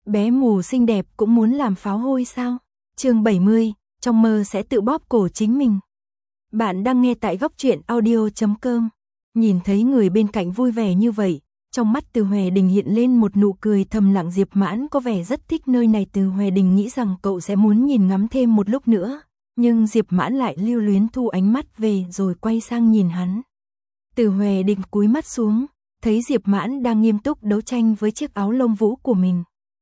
Bé mù xinh đẹp cũng muốn làm pháo hôi sao? Chương 70, trong mơ sẽ tự bóp cổ chính mình. Bạn đang nghe tại góc truyện audio.com. Nhìn thấy người bên cạnh vui vẻ như vậy, trong mắt Từ Hoè Đình hiện lên một nụ cười thầm lặng. Diệp Mãn có vẻ rất thích nơi này. Từ Hoè Đình nghĩ rằng cậu sẽ muốn nhìn ngắm thêm một lúc nữa, nhưng Diệp Mãn lại lưu luyến thu ánh mắt về rồi quay sang nhìn hắn. Từ Hoè Đình cúi mắt xuống, thấy Diệp Mãn đang nghiêm túc đấu tranh với chiếc áo lông vũ của mình.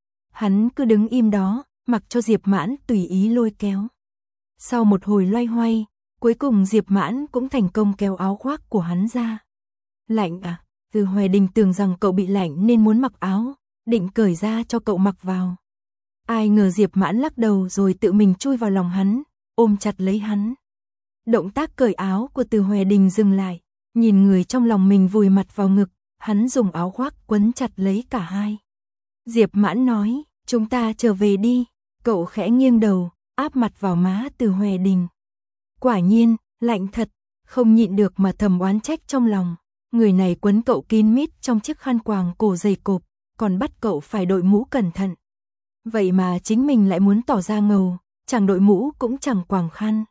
Hắn cứ đứng im đó, mặc cho Diệp Mãn tùy ý lôi kéo. Sau một hồi loay hoay, cuối cùng Diệp Mãn cũng thành công kéo áo khoác của hắn ra. Lạnh à? Từ Hoè Đình tưởng rằng cậu bị lạnh nên muốn mặc áo, định cởi ra cho cậu mặc vào. Ai ngờ Diệp Mãn lắc đầu rồi tự mình chui vào lòng hắn, ôm chặt lấy hắn. Động tác cởi áo của Từ Hoè Đình dừng lại, nhìn người trong lòng mình vùi mặt vào ngực, hắn dùng áo khoác quấn chặt lấy cả hai. Diệp Mãn nói, chúng ta trở về đi. Cậu khẽ nghiêng đầu, áp mặt vào má Từ Hoè Đình. Quả nhiên, lạnh thật, không nhịn được mà thầm oán trách trong lòng. Người này quấn cậu kín mít trong chiếc khăn quàng cổ dày cộp, còn bắt cậu phải đội mũ cẩn thận. Vậy mà chính mình lại muốn tỏ ra ngầu, chẳng đội mũ cũng chẳng quàng khăn.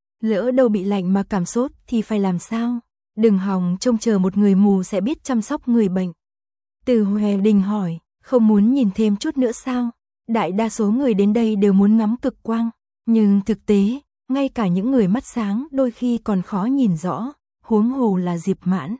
Lỡ đâu bị lạnh mà cảm sốt thì phải làm sao? Đừng hòng trông chờ một người mù sẽ biết chăm sóc người bệnh. Từ Hoè Đình hỏi, không muốn nhìn thêm chút nữa sao? Đại đa số người đến đây đều muốn ngắm cực quang, nhưng thực tế, ngay cả những người mắt sáng đôi khi còn khó nhìn rõ, huống hồ là Diệp Mãn.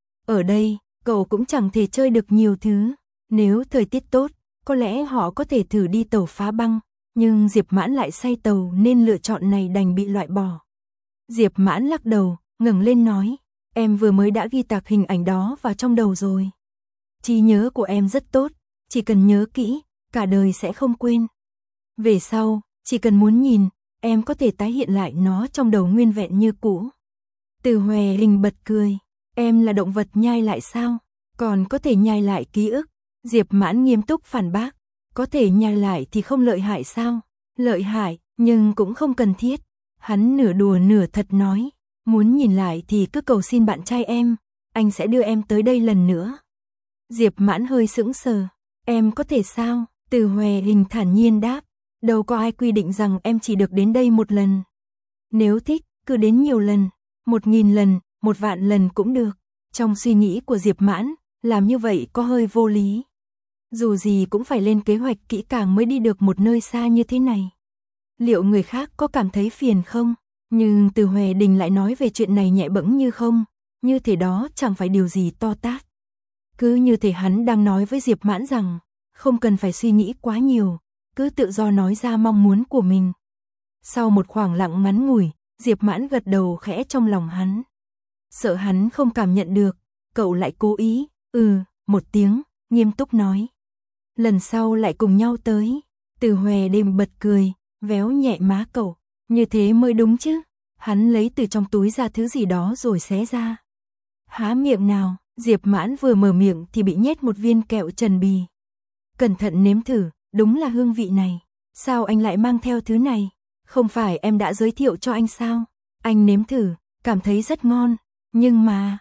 Ở đây, cậu cũng chẳng thể chơi được nhiều thứ. Nếu thời tiết tốt, có lẽ họ có thể thử đi tàu phá băng, nhưng Diệp Mãn lại say tàu nên lựa chọn này đành bị loại bỏ. Diệp Mãn lắc đầu, ngẩng lên nói, em vừa mới đã ghi tạc hình ảnh đó vào trong đầu rồi. Trí nhớ của em rất tốt, chỉ cần nhớ kỹ, cả đời sẽ không quên. Về sau, chỉ cần muốn nhìn, em có thể tái hiện lại nó trong đầu nguyên vẹn như cũ. Từ Hoè Đình bật cười, em là động vật nhai lại sao? Còn có thể nhai lại ký ức? Diệp Mãn nghiêm túc phản bác, có thể nhai lại thì không lợi hại sao? Lợi hại, nhưng cũng không cần thiết. Hắn nửa đùa nửa thật nói, muốn nhìn lại thì cứ cầu xin bạn trai em, anh sẽ đưa em tới đây lần nữa. Diệp Mãn hơi sững sờ, em có thể sao? Từ Hoè Đình thản nhiên đáp, đâu có ai quy định rằng em chỉ được đến đây một lần. Nếu thích, cứ đến nhiều lần, 1000 lần, 1.000.000 lần cũng được. Trong suy nghĩ của Diệp Mãn, làm như vậy có hơi vô lý. Dù gì cũng phải lên kế hoạch kỹ càng mới đi được một nơi xa như thế này. Liệu người khác có cảm thấy phiền không? Nhưng Từ Hoè Đình lại nói về chuyện này nhẹ bẫng như không, như thể đó chẳng phải điều gì to tát. Cứ như thể hắn đang nói với Diệp Mãn rằng, không cần phải suy nghĩ quá nhiều, cứ tự do nói ra mong muốn của mình. Sau một khoảng lặng ngắn ngủi, Diệp Mãn gật đầu khẽ trong lòng hắn. Sợ hắn không cảm nhận được, cậu lại cố ý, một tiếng, nghiêm túc nói. Lần sau lại cùng nhau tới. Từ Hoè Đình bật cười, véo nhẹ má cậu, như thế mới đúng chứ. Hắn lấy từ trong túi ra thứ gì đó rồi xé ra. Há miệng nào, Diệp Mãn vừa mở miệng thì bị nhét một viên kẹo trần bì. Cẩn thận nếm thử, đúng là hương vị này. Sao anh lại mang theo thứ này? Không phải em đã giới thiệu cho anh sao? Anh nếm thử, cảm thấy rất ngon. Nhưng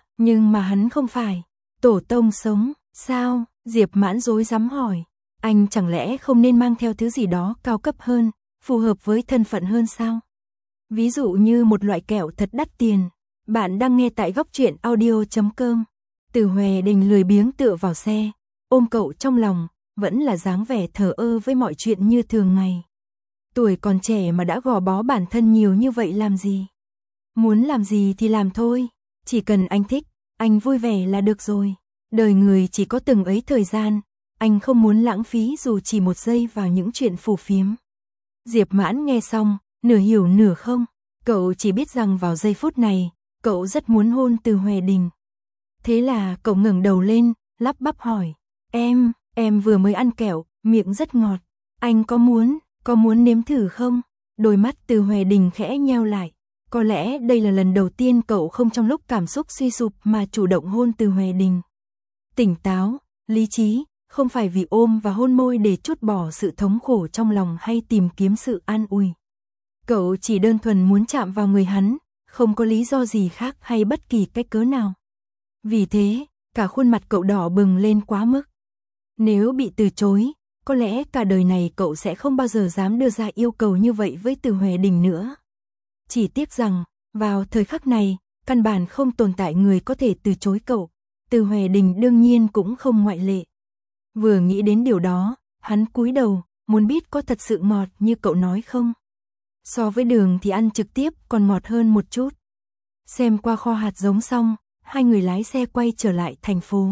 mà hắn không phải tổ tông sống, sao? Diệp Mãn rối rắm hỏi. Anh chẳng lẽ không nên mang theo thứ gì đó cao cấp hơn, phù hợp với thân phận hơn sao? Ví dụ như một loại kẹo thật đắt tiền. Bạn đang nghe tại góc truyện audio.com. Từ Hoè Đình lười biếng tựa vào xe, ôm cậu trong lòng, vẫn là dáng vẻ thờ ơ với mọi chuyện như thường ngày. Tuổi còn trẻ mà đã gò bó bản thân nhiều như vậy làm gì? Muốn làm gì thì làm thôi, chỉ cần anh thích, anh vui vẻ là được rồi. Đời người chỉ có từng ấy thời gian, anh không muốn lãng phí dù chỉ một giây vào những chuyện phù phiếm. Diệp Mãn nghe xong, nửa hiểu nửa không, cậu chỉ biết rằng vào giây phút này, cậu rất muốn hôn Từ Hoè Đình. Thế là cậu ngẩng đầu lên, lắp bắp hỏi, em vừa mới ăn kẹo, miệng rất ngọt, anh có muốn nếm thử không? Đôi mắt Từ Hoè Đình khẽ nheo lại, có lẽ đây là lần đầu tiên cậu không trong lúc cảm xúc suy sụp mà chủ động hôn Từ Hoè Đình. Tỉnh táo, lý trí, không phải vì ôm và hôn môi để trút bỏ sự thống khổ trong lòng hay tìm kiếm sự an ủi. Cậu chỉ đơn thuần muốn chạm vào người hắn, không có lý do gì khác hay bất kỳ cách cớ nào. Vì thế, cả khuôn mặt cậu đỏ bừng lên quá mức. Nếu bị từ chối, có lẽ cả đời này cậu sẽ không bao giờ dám đưa ra yêu cầu như vậy với Từ Hoài Đình nữa. Chỉ tiếc rằng, vào thời khắc này, căn bản không tồn tại người có thể từ chối cậu. Từ Hoài Đình đương nhiên cũng không ngoại lệ. Vừa nghĩ đến điều đó, hắn cúi đầu, muốn biết có thật sự ngọt như cậu nói không. So với đường thì ăn trực tiếp còn ngọt hơn một chút. Xem qua kho hạt giống xong, hai người lái xe quay trở lại thành phố.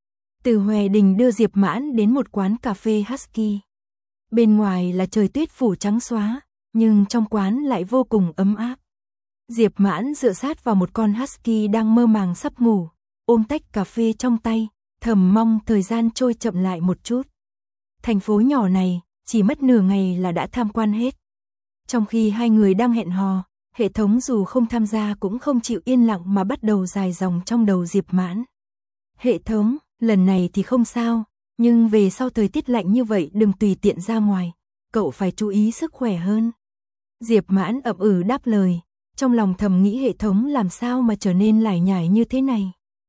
Từ Hoài Đình đưa Diệp Mãn đến một quán cà phê Husky. Bên ngoài là trời tuyết phủ trắng xóa, nhưng trong quán lại vô cùng ấm áp. Diệp Mãn dựa sát vào một con Husky đang mơ màng sắp ngủ, ôm tách cà phê trong tay, thầm mong thời gian trôi chậm lại một chút. Thành phố nhỏ này, chỉ mất nửa ngày là đã tham quan hết. Trong khi hai người đang hẹn hò, hệ thống dù không tham gia cũng không chịu yên lặng mà bắt đầu dài dòng trong đầu Diệp Mãn. Hệ thống, lần này thì không sao, nhưng về sau thời tiết lạnh như vậy đừng tùy tiện ra ngoài, cậu phải chú ý sức khỏe hơn. Diệp Mãn ậm đáp lời, trong lòng thầm nghĩ hệ thống làm sao mà trở nên lải nhải như thế này.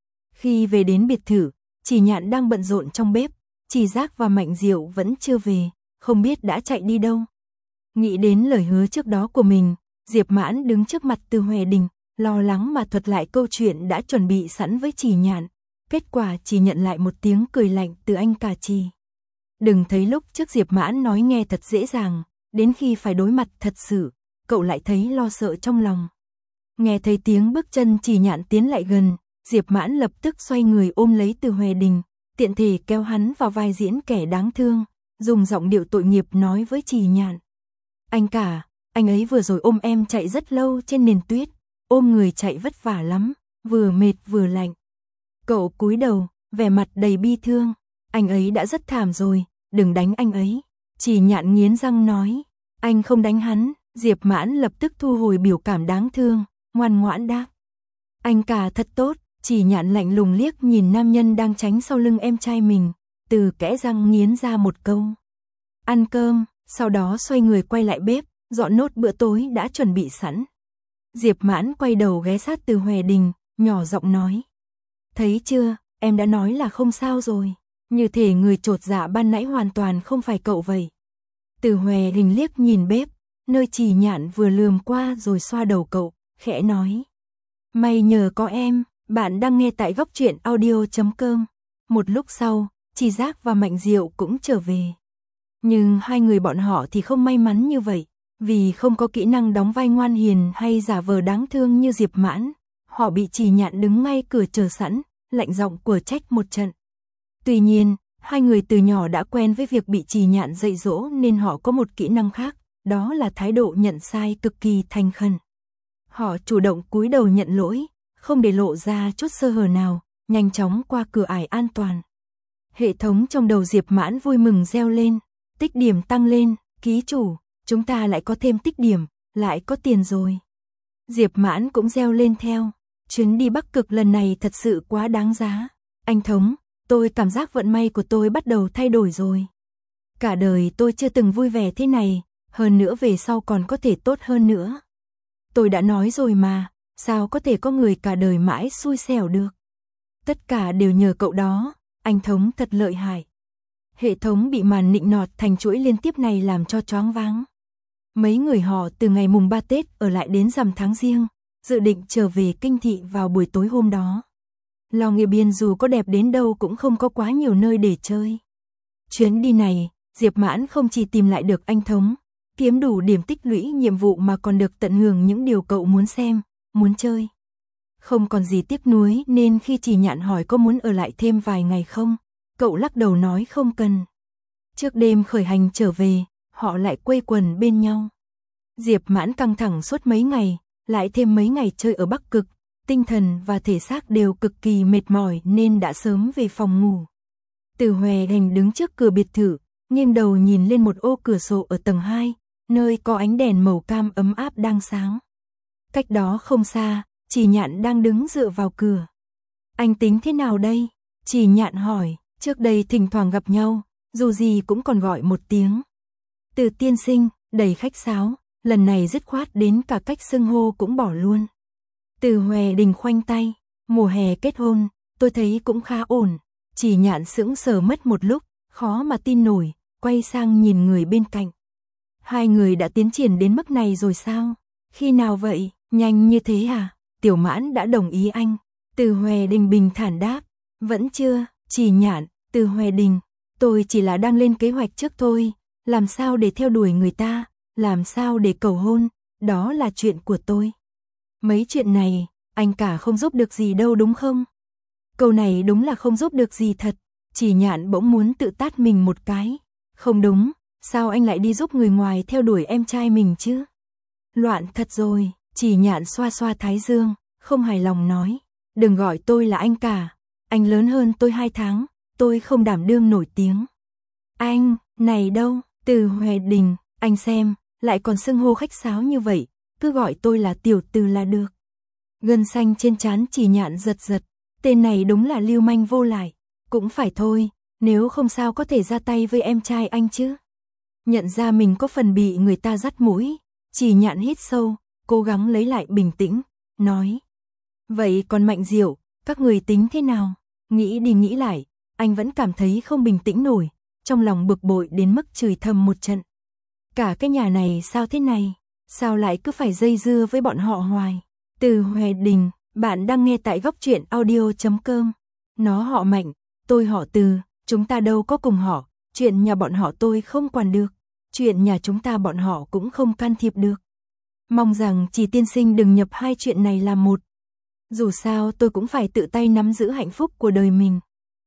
Khi về đến biệt thự, Chỉ Nhạn đang bận rộn trong bếp, Chỉ Giác và Mạnh Diệu vẫn chưa về, không biết đã chạy đi đâu. Nghĩ đến lời hứa trước đó của mình, Diệp Mãn đứng trước mặt Từ Hoài Đình, lo lắng mà thuật lại câu chuyện đã chuẩn bị sẵn với Chỉ Nhạn. Kết quả chỉ nhận lại một tiếng cười lạnh từ anh cả Chỉ. Đừng thấy lúc trước Diệp Mãn nói nghe thật dễ dàng, đến khi phải đối mặt thật sự, cậu lại thấy lo sợ trong lòng. Nghe thấy tiếng bước chân Chỉ Nhạn tiến lại gần, Diệp Mãn lập tức xoay người ôm lấy Từ Hoài Đình, tiện thể kéo hắn vào vai diễn kẻ đáng thương, dùng giọng điệu tội nghiệp nói với Chỉ Nhạn. Anh cả, anh ấy vừa rồi ôm em chạy rất lâu trên nền tuyết, ôm người chạy vất vả lắm, vừa mệt vừa lạnh. Cậu cúi đầu, vẻ mặt đầy bi thương, anh ấy đã rất thảm rồi, đừng đánh anh ấy. Chỉ Nhạn nghiến răng nói, anh không đánh hắn. Diệp Mãn lập tức thu hồi biểu cảm đáng thương, ngoan ngoãn đáp. Anh cả thật tốt. Chỉ Nhạn lạnh lùng liếc nhìn nam nhân đang tránh sau lưng em trai mình, từ kẽ răng nghiến ra một câu. Ăn cơm, sau đó xoay người quay lại bếp, dọn nốt bữa tối đã chuẩn bị sẵn. Diệp Mãn quay đầu ghé sát Từ Hoài Đình, nhỏ giọng nói. Thấy chưa, em đã nói là không sao rồi, như thể người chột dạ ban nãy hoàn toàn không phải cậu vậy. Từ Hoài Đình liếc nhìn bếp, nơi Chỉ Nhạn vừa lườm qua rồi xoa đầu cậu, khẽ nói. May nhờ có em. Bạn đang nghe tại góc truyện audio.com. Một lúc sau, Chỉ Giác và Mạnh Diệu cũng trở về. Nhưng hai người bọn họ thì không may mắn như vậy, vì không có kỹ năng đóng vai ngoan hiền hay giả vờ đáng thương như Diệp Mãn. Họ bị Chỉ Nhạn đứng ngay cửa chờ sẵn, lạnh giọng của trách một trận. Tuy nhiên, hai người từ nhỏ đã quen với việc bị Chỉ Nhạn dạy dỗ nên họ có một kỹ năng khác, đó là thái độ nhận sai cực kỳ thành khẩn. Họ chủ động cúi đầu nhận lỗi, không để lộ ra chút sơ hở nào, nhanh chóng qua cửa ải an toàn. Hệ thống trong đầu Diệp Mãn vui mừng reo lên, tích điểm tăng lên, ký chủ, chúng ta lại có thêm tích điểm, lại có tiền rồi. Diệp Mãn cũng reo lên theo, chuyến đi Bắc Cực lần này thật sự quá đáng giá. Anh Thống, tôi cảm giác vận may của tôi bắt đầu thay đổi rồi. Cả đời tôi chưa từng vui vẻ thế này, hơn nữa về sau còn có thể tốt hơn nữa. Tôi đã nói rồi mà. Sao có thể có người cả đời mãi xui xẻo được? Tất cả đều nhờ cậu đó, anh Thống thật lợi hại. Hệ thống bị màn nịnh nọt thành chuỗi liên tiếp này làm cho choáng váng. Mấy người họ từ ngày mùng 3 Tết ở lại đến rằm tháng Giêng, dự định trở về Kinh Thị vào buổi tối hôm đó. Lò Nghề Biên dù có đẹp đến đâu cũng không có quá nhiều nơi để chơi. Chuyến đi này, Diệp Mãn không chỉ tìm lại được anh Thống, kiếm đủ điểm tích lũy nhiệm vụ mà còn được tận hưởng những điều cậu muốn xem, muốn chơi. Không còn gì tiếc nuối nên khi Chỉ Nhạn hỏi có muốn ở lại thêm vài ngày không, cậu lắc đầu nói không cần. Trước đêm khởi hành trở về, họ lại quây quần bên nhau. Diệp Mãn căng thẳng suốt mấy ngày, lại thêm mấy ngày chơi ở Bắc Cực, tinh thần và thể xác đều cực kỳ mệt mỏi nên đã sớm về phòng ngủ. Từ Hoài Đình đứng trước cửa biệt thự, nghiêng đầu nhìn lên một ô cửa sổ ở tầng 2, nơi có ánh đèn màu cam ấm áp đang sáng. Cách đó không xa, Chỉ Nhạn đang đứng dựa vào cửa. Anh tính thế nào đây? Chỉ Nhạn hỏi, trước đây thỉnh thoảng gặp nhau, dù gì cũng còn gọi một tiếng. Từ tiên sinh, đầy khách sáo, lần này dứt khoát đến cả cách xưng hô cũng bỏ luôn. Từ Hoài Đình khoanh tay, mùa hè kết hôn, tôi thấy cũng khá ổn. Chỉ Nhạn sững sờ mất một lúc, khó mà tin nổi, quay sang nhìn người bên cạnh. Hai người đã tiến triển đến mức này rồi sao? Khi nào vậy? Nhanh như thế à? Tiểu Mãn đã đồng ý anh. Từ Hoè Đình bình thản đáp. Vẫn chưa, Chỉ Nhạn. Từ Hoè Đình, tôi chỉ là đang lên kế hoạch trước thôi. Làm sao để theo đuổi người ta, làm sao để cầu hôn, đó là chuyện của tôi. Mấy chuyện này, anh cả không giúp được gì đâu đúng không? Câu này đúng là không giúp được gì thật. Chỉ Nhạn bỗng muốn tự tát mình một cái. Không đúng, sao anh lại đi giúp người ngoài theo đuổi em trai mình chứ? Loạn thật rồi. Chỉ Nhạn xoa xoa thái dương, không hài lòng nói. Đừng gọi tôi là anh cả. Anh lớn hơn tôi 2 tháng, tôi không đảm đương nổi tiếng. Anh, này đâu, Từ Hoè Đình, anh xem, lại còn xưng hô khách sáo như vậy, cứ gọi tôi là tiểu Từ là được. Gân xanh trên trán Chỉ Nhạn giật giật, tên này đúng là lưu manh vô lại. Cũng phải thôi, nếu không sao có thể ra tay với em trai anh chứ. Nhận ra mình có phần bị người ta dắt mũi, Chỉ Nhạn hít sâu, cố gắng lấy lại bình tĩnh, nói. Vậy còn Mạnh Diệu, các người tính thế nào? Nghĩ đi nghĩ lại, anh vẫn cảm thấy không bình tĩnh nổi, trong lòng bực bội đến mức chửi thầm một trận. Cả cái nhà này sao thế này? Sao lại cứ phải dây dưa với bọn họ hoài? Từ Hoè Đình, bạn đang nghe tại Góc Truyện Audio.com. Nó họ Mạnh, tôi họ Từ, chúng ta đâu có cùng họ, chuyện nhà bọn họ tôi không quản được, chuyện nhà chúng ta bọn họ cũng không can thiệp được. Mong rằng Chỉ tiên sinh đừng nhập hai chuyện này làm một. Dù sao tôi cũng phải tự tay nắm giữ hạnh phúc của đời mình.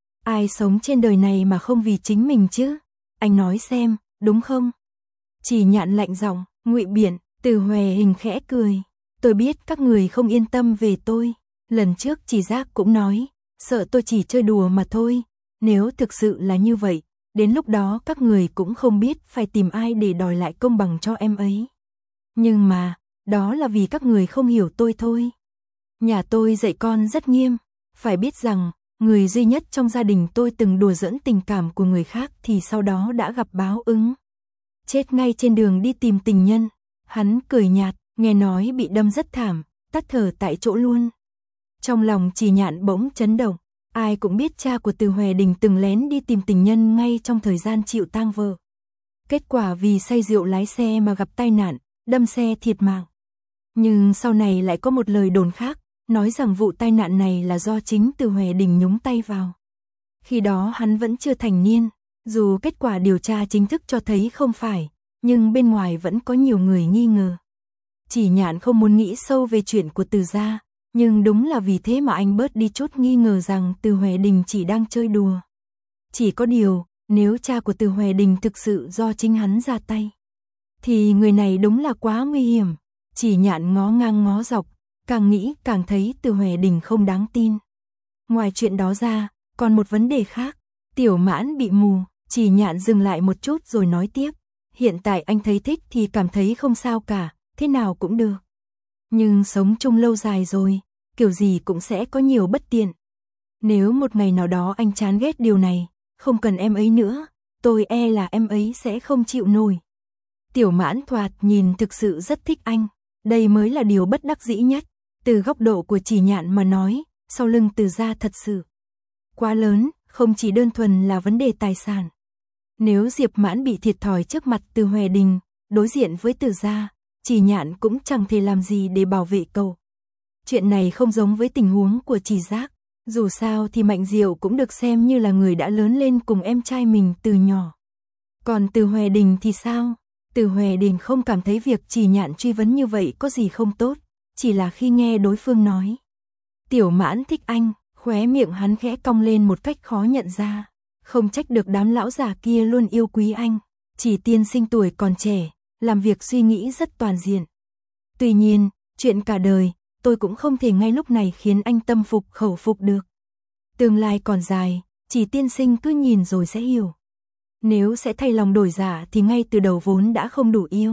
Ai sống trên đời này mà không vì chính mình chứ? Anh nói xem, đúng không? Chỉ Nhạn lạnh giọng, ngụy biện. Từ Hoè Hình khẽ cười. Tôi biết các người không yên tâm về tôi. Lần trước Chỉ Giác cũng nói, sợ tôi chỉ chơi đùa mà thôi. Nếu thực sự là như vậy, đến lúc đó các người cũng không biết phải tìm ai để đòi lại công bằng cho em ấy. Nhưng mà, đó là vì các người không hiểu tôi thôi. Nhà tôi dạy con rất nghiêm, phải biết rằng, người duy nhất trong gia đình tôi từng đùa giỡn tình cảm của người khác thì sau đó đã gặp báo ứng. Chết ngay trên đường đi tìm tình nhân. Hắn cười nhạt, nghe nói bị đâm rất thảm, tắt thở tại chỗ luôn. Trong lòng Chỉ Nhạn bỗng chấn động, ai cũng biết cha của Từ Hoè Đình từng lén đi tìm tình nhân ngay trong thời gian chịu tang vợ. Kết quả vì say rượu lái xe mà gặp tai nạn, đâm xe thiệt mạng. Nhưng sau này lại có một lời đồn khác, nói rằng vụ tai nạn này là do chính Từ Hoè Đình nhúng tay vào. Khi đó hắn vẫn chưa thành niên, dù kết quả điều tra chính thức cho thấy không phải, nhưng bên ngoài vẫn có nhiều người nghi ngờ. Chỉ Nhạn không muốn nghĩ sâu về chuyện của Từ gia, nhưng đúng là vì thế mà anh bớt đi chút nghi ngờ rằng Từ Hoè Đình chỉ đang chơi đùa. Chỉ có điều, nếu cha của Từ Hoè Đình thực sự do chính hắn ra tay, thì người này đúng là quá nguy hiểm. Chỉ Nhạn ngó ngang ngó dọc, càng nghĩ càng thấy Từ Hoè Đình không đáng tin. Ngoài chuyện đó ra, còn một vấn đề khác. Tiểu Mãn bị mù. Chỉ Nhạn dừng lại một chút rồi nói tiếp. Hiện tại anh thấy thích thì cảm thấy không sao cả, thế nào cũng được. Nhưng sống chung lâu dài rồi, kiểu gì cũng sẽ có nhiều bất tiện. Nếu một ngày nào đó anh chán ghét điều này, không cần em ấy nữa, tôi e là em ấy sẽ không chịu nổi. Tiểu Mãn thoạt nhìn thực sự rất thích anh, đây mới là điều bất đắc dĩ nhất. Từ góc độ của Chỉ Nhạn mà nói, sau lưng Từ gia thật sự quá lớn, không chỉ đơn thuần là vấn đề tài sản. Nếu Diệp Mãn bị thiệt thòi trước mặt Từ Hoè Đình, đối diện với Từ gia, Chỉ Nhạn cũng chẳng thể làm gì để bảo vệ cậu. Chuyện này không giống với tình huống của Chỉ Giác, dù sao thì Mạnh Diệu cũng được xem như là người đã lớn lên cùng em trai mình từ nhỏ. Còn Từ Hoè Đình thì sao? Từ Hoè Đình không cảm thấy việc Chỉ Nhạn truy vấn như vậy có gì không tốt, chỉ là khi nghe đối phương nói Tiểu Mãn thích anh, khóe miệng hắn khẽ cong lên một cách khó nhận ra. Không trách được đám lão già kia luôn yêu quý anh. Chỉ tiên sinh tuổi còn trẻ, làm việc suy nghĩ rất toàn diện. Tuy nhiên, chuyện cả đời, tôi cũng không thể ngay lúc này khiến anh tâm phục khẩu phục được. Tương lai còn dài, Chỉ tiên sinh cứ nhìn rồi sẽ hiểu. Nếu sẽ thay lòng đổi dạ thì ngay từ đầu vốn đã không đủ yêu.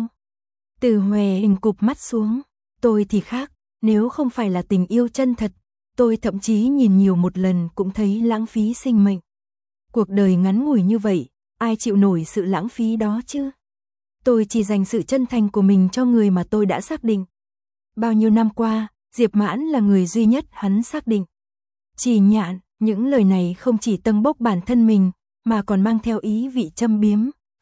Từ Hoè Hình cụp mắt xuống. Tôi thì khác, nếu không phải là tình yêu chân thật, tôi thậm chí nhìn nhiều một lần cũng thấy lãng phí sinh mệnh. Cuộc đời ngắn ngủi như vậy, ai chịu nổi sự lãng phí đó chứ? Tôi chỉ dành sự chân thành của mình cho người mà tôi đã xác định. Bao nhiêu năm qua, Diệp Mãn là người duy nhất hắn xác định. Chỉ Nhạn, những lời này không chỉ tâng bốc bản thân mình, mà còn mang theo ý vị châm biếm,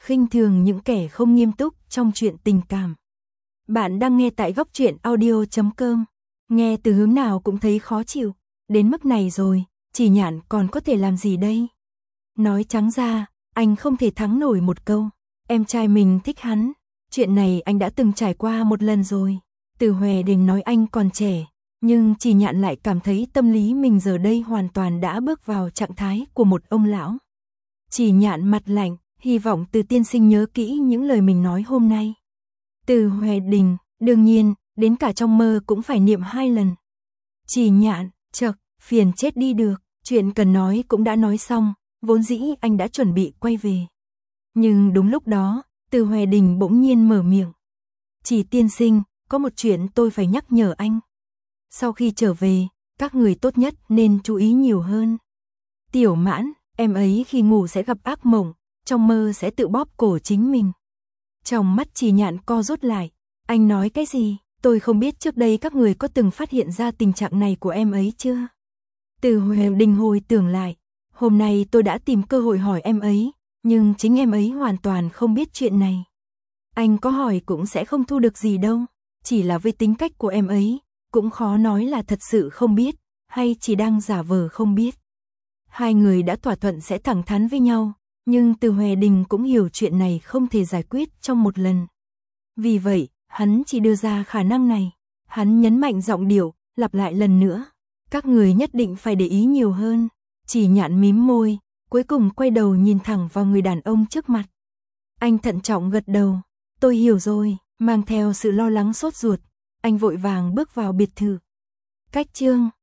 khinh thường những kẻ không nghiêm túc trong chuyện tình cảm. Bạn đang nghe tại góc truyện audio.com. Nghe từ hướng nào cũng thấy khó chịu. Đến mức này rồi, Chỉ Nhạn còn có thể làm gì đây? Nói trắng ra, anh không thể thắng nổi một câu. Em trai mình thích hắn. Chuyện này anh đã từng trải qua một lần rồi. Từ Huệ Đình nói anh còn trẻ, nhưng Chỉ Nhạn lại cảm thấy tâm lý mình giờ đây hoàn toàn đã bước vào trạng thái của một ông lão. Chỉ Nhạn mặt lạnh, hy vọng Từ tiên sinh nhớ kỹ những lời mình nói hôm nay. Từ Huệ Đình, đương nhiên, đến cả trong mơ cũng phải niệm 2 lần. Chỉ Nhạn, chậc, phiền chết đi được, chuyện cần nói cũng đã nói xong, vốn dĩ anh đã chuẩn bị quay về. Nhưng đúng lúc đó, Từ Huệ Đình bỗng nhiên mở miệng. Chỉ tiên sinh, có một chuyện tôi phải nhắc nhở anh. Sau khi trở về, các người tốt nhất nên chú ý nhiều hơn. Tiểu Mãn, em ấy khi ngủ sẽ gặp ác mộng, trong mơ sẽ tự bóp cổ chính mình. Trong mắt Chỉ Nhạn co rút lại, anh nói cái gì? Tôi không biết trước đây các người có từng phát hiện ra tình trạng này của em ấy chưa? Từ Huệ Đình hồi tưởng lại, hôm nay tôi đã tìm cơ hội hỏi em ấy, nhưng chính em ấy hoàn toàn không biết chuyện này. Anh có hỏi cũng sẽ không thu được gì đâu, chỉ là với tính cách của em ấy, cũng khó nói là thật sự không biết, hay chỉ đang giả vờ không biết. Hai người đã thỏa thuận sẽ thẳng thắn với nhau, nhưng Từ Huệ Đình cũng hiểu chuyện này không thể giải quyết trong một lần. Vì vậy, hắn chỉ đưa ra khả năng này. Hắn nhấn mạnh giọng điệu, lặp lại lần nữa. Các người nhất định phải để ý nhiều hơn. Chỉ Nhạn mím môi, cuối cùng quay đầu nhìn thẳng vào người đàn ông trước mặt. Anh thận trọng gật đầu. Tôi hiểu rồi, mang theo sự lo lắng sốt ruột. Anh vội vàng bước vào biệt thự. Cách chương